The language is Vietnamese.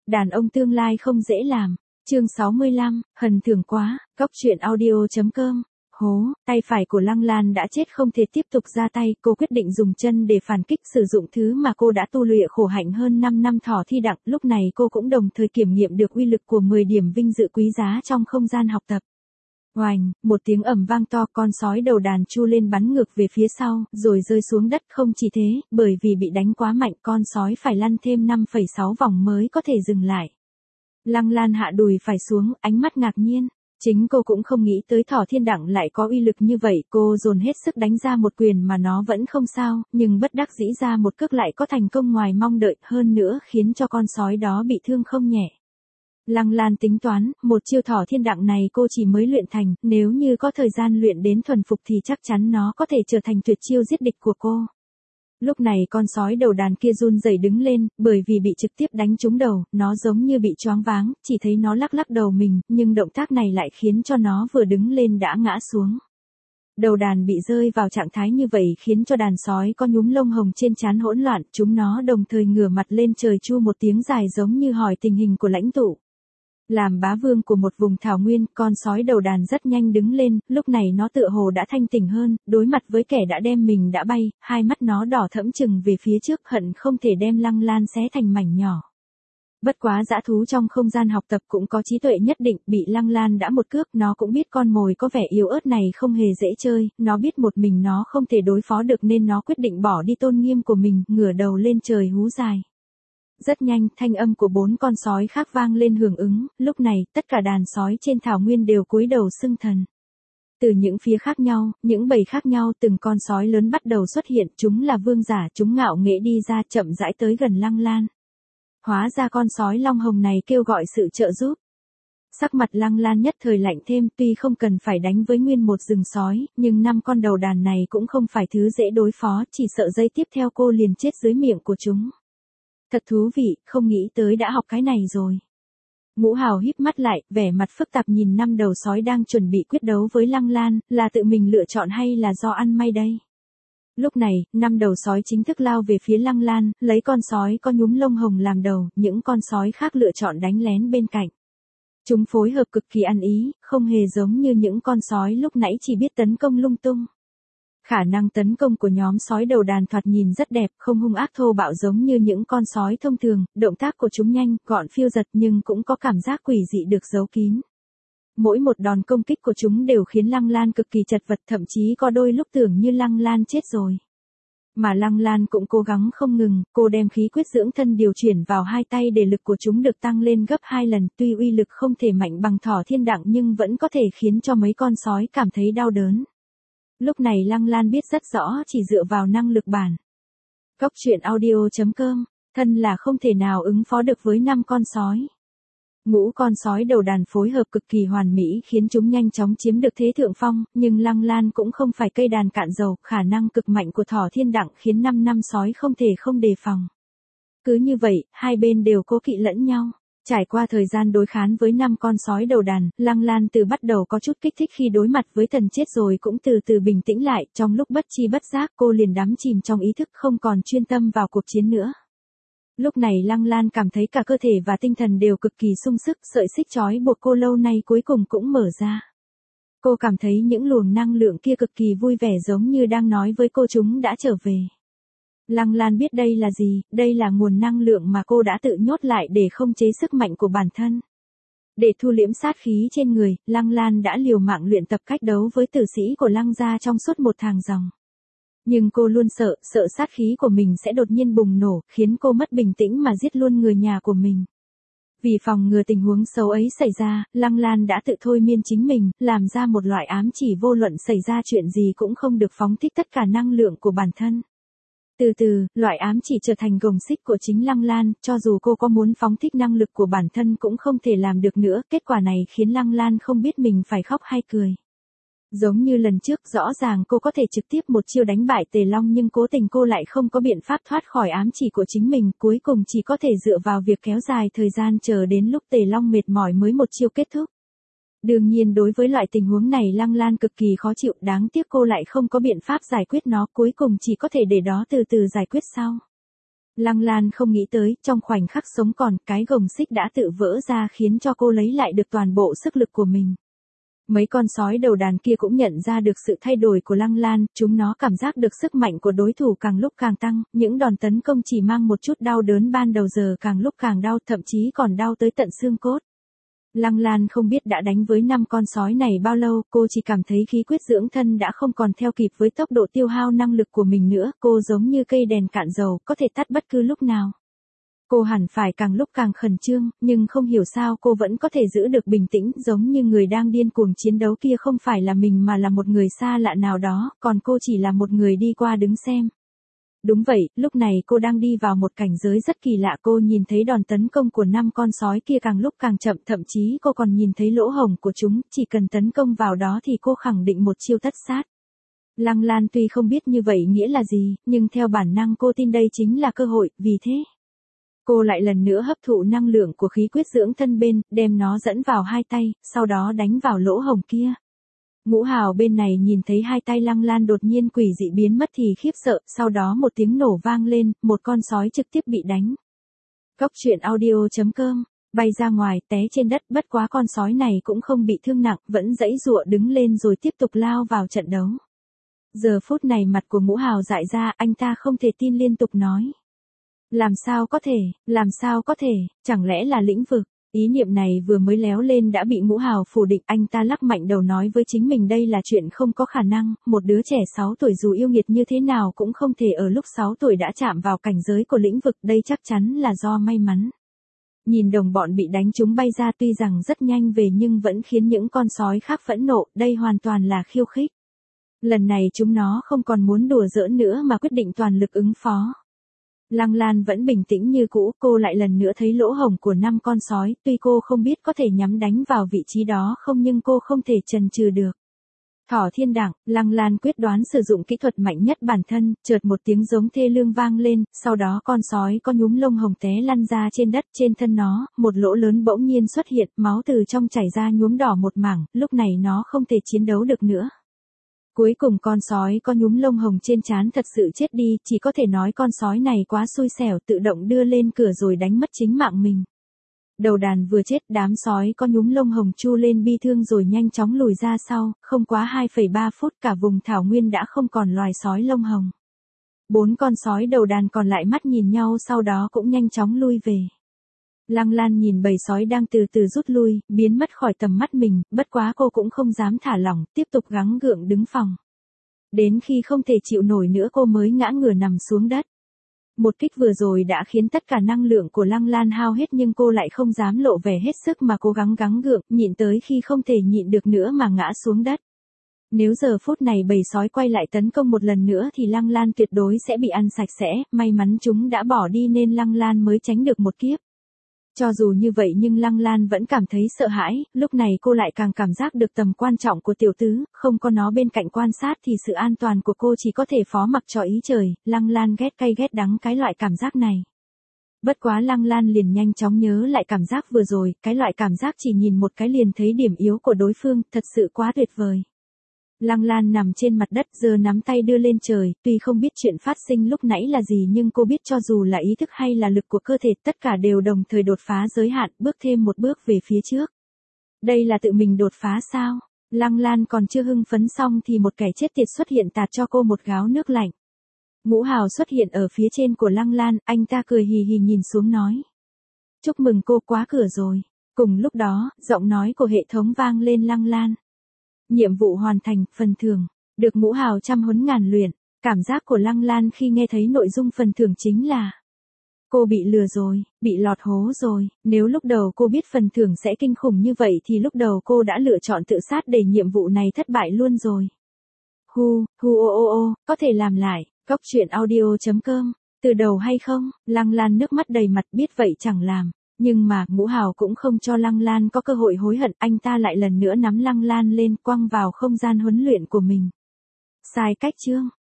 Đàn ông tương lai không dễ làm. Chương 65, hần thưởng quá, Cóc truyện audio.com. Hố, tay phải của Lăng Lan đã chết không thể tiếp tục ra tay, cô quyết định dùng chân để phản kích sử dụng thứ mà cô đã tu luyện khổ hạnh hơn 5 năm thỏ thi đặng, lúc này cô cũng đồng thời kiểm nghiệm được uy lực của 10 điểm vinh dự quý giá trong không gian học tập. Oành, một tiếng ầm vang to, con sói đầu đàn chu lên bắn ngược về phía sau, rồi rơi xuống đất. Không chỉ thế, bởi vì bị đánh quá mạnh, con sói phải lăn thêm 5,6 vòng mới có thể dừng lại. Lăng Lan hạ đùi phải xuống, ánh mắt ngạc nhiên. Chính cô cũng không nghĩ tới thỏ thiên đặng lại có uy lực như vậy, cô dồn hết sức đánh ra một quyền mà nó vẫn không sao, nhưng bất đắc dĩ ra một cước lại có thành công ngoài mong đợi, hơn nữa khiến cho con sói đó bị thương không nhẹ. Lăng Lan tính toán, một chiêu thỏ thiên đặng này cô chỉ mới luyện thành, nếu như có thời gian luyện đến thuần phục thì chắc chắn nó có thể trở thành tuyệt chiêu giết địch của cô. Lúc này con sói đầu đàn kia run rẩy đứng lên, bởi vì bị trực tiếp đánh trúng đầu, nó giống như bị choáng váng, chỉ thấy nó lắc lắc đầu mình, nhưng động tác này lại khiến cho nó vừa đứng lên đã ngã xuống. Đầu đàn bị rơi vào trạng thái như vậy khiến cho đàn sói có nhúm lông hồng trên trán hỗn loạn, chúng nó đồng thời ngửa mặt lên trời chu một tiếng dài giống như hỏi tình hình của lãnh tụ. Làm bá vương của một vùng thảo nguyên, con sói đầu đàn rất nhanh đứng lên, lúc này nó tựa hồ đã thanh tỉnh hơn, đối mặt với kẻ đã đem mình đã bay, hai mắt nó đỏ thẫm chừng về phía trước, hận không thể đem Lăng Lan xé thành mảnh nhỏ. Bất quá dã thú trong không gian học tập cũng có trí tuệ nhất định, bị Lăng Lan đã một cước, nó cũng biết con mồi có vẻ yếu ớt này không hề dễ chơi, nó biết một mình nó không thể đối phó được nên nó quyết định bỏ đi tôn nghiêm của mình, ngửa đầu lên trời hú dài. Rất nhanh, thanh âm của 4 con sói khác vang lên hưởng ứng, lúc này, tất cả đàn sói trên thảo nguyên đều cúi đầu xưng thần. Từ những phía khác nhau, những bầy khác nhau, từng con sói lớn bắt đầu xuất hiện, chúng là vương giả, chúng ngạo nghễ đi ra chậm rãi tới gần Lăng Lan. Hóa ra con sói long hồng này kêu gọi sự trợ giúp. Sắc mặt Lăng Lan nhất thời lạnh thêm, tuy không cần phải đánh với nguyên một rừng sói, nhưng 5 con đầu đàn này cũng không phải thứ dễ đối phó, chỉ sợ giây tiếp theo cô liền chết dưới miệng của chúng. Thật thú vị, không nghĩ tới đã học cái này rồi. Ngũ Hào híp mắt lại, vẻ mặt phức tạp nhìn 5 đầu sói đang chuẩn bị quyết đấu với Lăng Lan, là tự mình lựa chọn hay là do ăn may đây? Lúc này, 5 đầu sói chính thức lao về phía Lăng Lan, lấy con sói có nhúm lông hồng làm đầu, những con sói khác lựa chọn đánh lén bên cạnh. Chúng phối hợp cực kỳ ăn ý, không hề giống như những con sói lúc nãy chỉ biết tấn công lung tung. Khả năng tấn công của nhóm sói đầu đàn thoạt nhìn rất đẹp, không hung ác thô bạo giống như những con sói thông thường, động tác của chúng nhanh, gọn phiêu giật nhưng cũng có cảm giác quỷ dị được giấu kín. Mỗi một đòn công kích của chúng đều khiến Lăng Lan cực kỳ chật vật, thậm chí có đôi lúc tưởng như Lăng Lan chết rồi. Mà Lăng Lan cũng cố gắng không ngừng, cô đem khí quyết dưỡng thân điều chuyển vào hai tay để lực của chúng được tăng lên gấp 2 lần, tuy uy lực không thể mạnh bằng thỏ thiên đặng nhưng vẫn có thể khiến cho mấy con sói cảm thấy đau đớn. Lúc này Lăng Lan biết rất rõ chỉ dựa vào năng lực bản. Cóc truyện audio.com, thân là không thể nào ứng phó được với 5 con sói. Ngũ con sói đầu đàn phối hợp cực kỳ hoàn mỹ khiến chúng nhanh chóng chiếm được thế thượng phong, nhưng Lăng Lan cũng không phải cây đàn cạn dầu, khả năng cực mạnh của thỏ thiên đặng khiến 5 năm sói không thể không đề phòng. Cứ như vậy, hai bên đều cố kỵ lẫn nhau. Trải qua thời gian đối kháng với 5 con sói đầu đàn, Lăng Lan từ bắt đầu có chút kích thích khi đối mặt với thần chết rồi cũng từ từ bình tĩnh lại, trong lúc bất chi bất giác cô liền đắm chìm trong ý thức không còn chuyên tâm vào cuộc chiến nữa. Lúc này Lăng Lan cảm thấy cả cơ thể và tinh thần đều cực kỳ sung sức, sợi xích trói buộc cô lâu nay cuối cùng cũng mở ra. Cô cảm thấy những luồng năng lượng kia cực kỳ vui vẻ giống như đang nói với cô chúng đã trở về. Lăng Lan biết đây là gì, đây là nguồn năng lượng mà cô đã tự nhốt lại để không chế sức mạnh của bản thân. Để thu liễm sát khí trên người, Lăng Lan đã liều mạng luyện tập cách đấu với tử sĩ của Lăng gia trong suốt một tháng ròng. Nhưng cô luôn sợ sát khí của mình sẽ đột nhiên bùng nổ, khiến cô mất bình tĩnh mà giết luôn người nhà của mình. Vì phòng ngừa tình huống xấu ấy xảy ra, Lăng Lan đã tự thôi miên chính mình, làm ra một loại ám chỉ vô luận xảy ra chuyện gì cũng không được phóng thích tất cả năng lượng của bản thân. Từ từ, loại ám chỉ trở thành gồng xích của chính Lăng Lan, cho dù cô có muốn phóng thích năng lực của bản thân cũng không thể làm được nữa, kết quả này khiến Lăng Lan không biết mình phải khóc hay cười. Giống như lần trước, rõ ràng cô có thể trực tiếp một chiêu đánh bại Tề Long nhưng cố tình cô lại không có biện pháp thoát khỏi ám chỉ của chính mình, cuối cùng chỉ có thể dựa vào việc kéo dài thời gian chờ đến lúc Tề Long mệt mỏi mới một chiêu kết thúc. Đương nhiên đối với loại tình huống này Lăng Lan cực kỳ khó chịu, đáng tiếc cô lại không có biện pháp giải quyết nó, cuối cùng chỉ có thể để đó từ từ giải quyết sau. Lăng Lan không nghĩ tới, trong khoảnh khắc sống còn, cái gồng xích đã tự vỡ ra khiến cho cô lấy lại được toàn bộ sức lực của mình. Mấy con sói đầu đàn kia cũng nhận ra được sự thay đổi của Lăng Lan, chúng nó cảm giác được sức mạnh của đối thủ càng lúc càng tăng, những đòn tấn công chỉ mang một chút đau đớn ban đầu giờ càng lúc càng đau, thậm chí còn đau tới tận xương cốt. Lăng Lan không biết đã đánh với 5 con sói này bao lâu, cô chỉ cảm thấy khí quyết dưỡng thân đã không còn theo kịp với tốc độ tiêu hao năng lực của mình nữa, cô giống như cây đèn cạn dầu, có thể tắt bất cứ lúc nào. Cô hẳn phải càng lúc càng khẩn trương, nhưng không hiểu sao cô vẫn có thể giữ được bình tĩnh, giống như người đang điên cuồng chiến đấu kia không phải là mình mà là một người xa lạ nào đó, còn cô chỉ là một người đi qua đứng xem. Đúng vậy, lúc này cô đang đi vào một cảnh giới rất kỳ lạ, cô nhìn thấy đòn tấn công của 5 con sói kia càng lúc càng chậm, thậm chí cô còn nhìn thấy lỗ hổng của chúng, chỉ cần tấn công vào đó thì cô khẳng định một chiêu tất sát. Lăng Lan tuy không biết như vậy nghĩa là gì, nhưng theo bản năng cô tin đây chính là cơ hội, vì thế cô lại lần nữa hấp thụ năng lượng của khí quyết dưỡng thân bên, đem nó dẫn vào hai tay, sau đó đánh vào lỗ hổng kia. Ngũ Hào bên này nhìn thấy hai tay Lăng Lan đột nhiên quỷ dị biến mất thì khiếp sợ, sau đó một tiếng nổ vang lên, một con sói trực tiếp bị đánh. Góc truyện audio.com, bay ra ngoài, té trên đất, bất quá con sói này cũng không bị thương nặng, vẫn giãy giụa đứng lên rồi tiếp tục lao vào trận đấu. Giờ phút này mặt của Ngũ Hào dại ra, anh ta không thể tin liên tục nói. Làm sao có thể, chẳng lẽ là lĩnh vực? Ý niệm này vừa mới léo lên đã bị Ngũ Hào phủ định, anh ta lắc mạnh đầu nói với chính mình đây là chuyện không có khả năng, một đứa trẻ 6 tuổi dù yêu nghiệt như thế nào cũng không thể ở lúc 6 tuổi đã chạm vào cảnh giới của lĩnh vực, đây chắc chắn là do may mắn. Nhìn đồng bọn bị đánh chúng bay ra tuy rằng rất nhanh về nhưng vẫn khiến những con sói khác phẫn nộ, đây hoàn toàn là khiêu khích. Lần này chúng nó không còn muốn đùa giỡn nữa mà quyết định toàn lực ứng phó. Lăng Lan vẫn bình tĩnh như cũ, cô lại lần nữa thấy lỗ hổng của 5 con sói, tuy cô không biết có thể nhắm đánh vào vị trí đó không nhưng cô không thể chần chừ được. Thỏ thiên đẳng, Lăng Lan quyết đoán sử dụng kỹ thuật mạnh nhất bản thân, chợt một tiếng giống thê lương vang lên, sau đó con sói có nhúm lông hồng té lăn ra trên đất, trên thân nó, một lỗ lớn bỗng nhiên xuất hiện, máu từ trong chảy ra nhuốm đỏ một mảng, lúc này nó không thể chiến đấu được nữa. Cuối cùng con sói có nhúm lông hồng trên trán thật sự chết đi, chỉ có thể nói con sói này quá xui xẻo tự động đưa lên cửa rồi đánh mất chính mạng mình. Đầu đàn vừa chết, đám sói có nhúm lông hồng chu lên bi thương rồi nhanh chóng lùi ra sau, không quá 2,3 phút cả vùng thảo nguyên đã không còn loài sói lông hồng. 4 con sói đầu đàn còn lại mắt nhìn nhau sau đó cũng nhanh chóng lui về. Lăng Lan nhìn bầy sói đang từ từ rút lui, biến mất khỏi tầm mắt mình, bất quá cô cũng không dám thả lỏng, tiếp tục gắng gượng đứng phòng. Đến khi không thể chịu nổi nữa cô mới ngã ngửa nằm xuống đất. Một kích vừa rồi đã khiến tất cả năng lượng của Lăng Lan hao hết nhưng cô lại không dám lộ vẻ hết sức mà cố gắng gắng gượng, nhịn tới khi không thể nhịn được nữa mà ngã xuống đất. Nếu giờ phút này bầy sói quay lại tấn công một lần nữa thì Lăng Lan tuyệt đối sẽ bị ăn sạch sẽ, may mắn chúng đã bỏ đi nên Lăng Lan mới tránh được một kiếp. Cho dù như vậy nhưng Lăng Lan vẫn cảm thấy sợ hãi, lúc này cô lại càng cảm giác được tầm quan trọng của tiểu tứ, không có nó bên cạnh quan sát thì sự an toàn của cô chỉ có thể phó mặc cho ý trời, Lăng Lan ghét cay ghét đắng cái loại cảm giác này. Bất quá Lăng Lan liền nhanh chóng nhớ lại cảm giác vừa rồi, cái loại cảm giác chỉ nhìn một cái liền thấy điểm yếu của đối phương, thật sự quá tuyệt vời. Lăng Lan nằm trên mặt đất giơ nắm tay đưa lên trời, tuy không biết chuyện phát sinh lúc nãy là gì nhưng cô biết cho dù là ý thức hay là lực của cơ thể tất cả đều đồng thời đột phá giới hạn, bước thêm một bước về phía trước. Đây là tự mình đột phá sao? Lăng Lan còn chưa hưng phấn xong thì một kẻ chết tiệt xuất hiện tạt cho cô một gáo nước lạnh. Ngũ Hào xuất hiện ở phía trên của Lăng Lan, anh ta cười hì hì nhìn xuống nói. Chúc mừng cô quá cửa rồi. Cùng lúc đó, giọng nói của hệ thống vang lên Lăng Lan. Nhiệm vụ hoàn thành, phần thưởng, được Ngũ Hào trăm huấn ngàn luyện. Cảm giác của Lăng Lan khi nghe thấy nội dung phần thưởng chính là cô bị lừa rồi, bị lọt hố rồi, nếu lúc đầu cô biết phần thưởng sẽ kinh khủng như vậy thì lúc đầu cô đã lựa chọn tự sát để nhiệm vụ này thất bại luôn rồi. Có thể làm lại, góc truyện audio.com, từ đầu hay không, Lăng Lan nước mắt đầy mặt biết vậy chẳng làm. Nhưng mà, Ngũ Hào cũng không cho Lăng Lan có cơ hội hối hận, anh ta lại lần nữa nắm Lăng Lan lên quăng vào không gian huấn luyện của mình. Sai cách chương.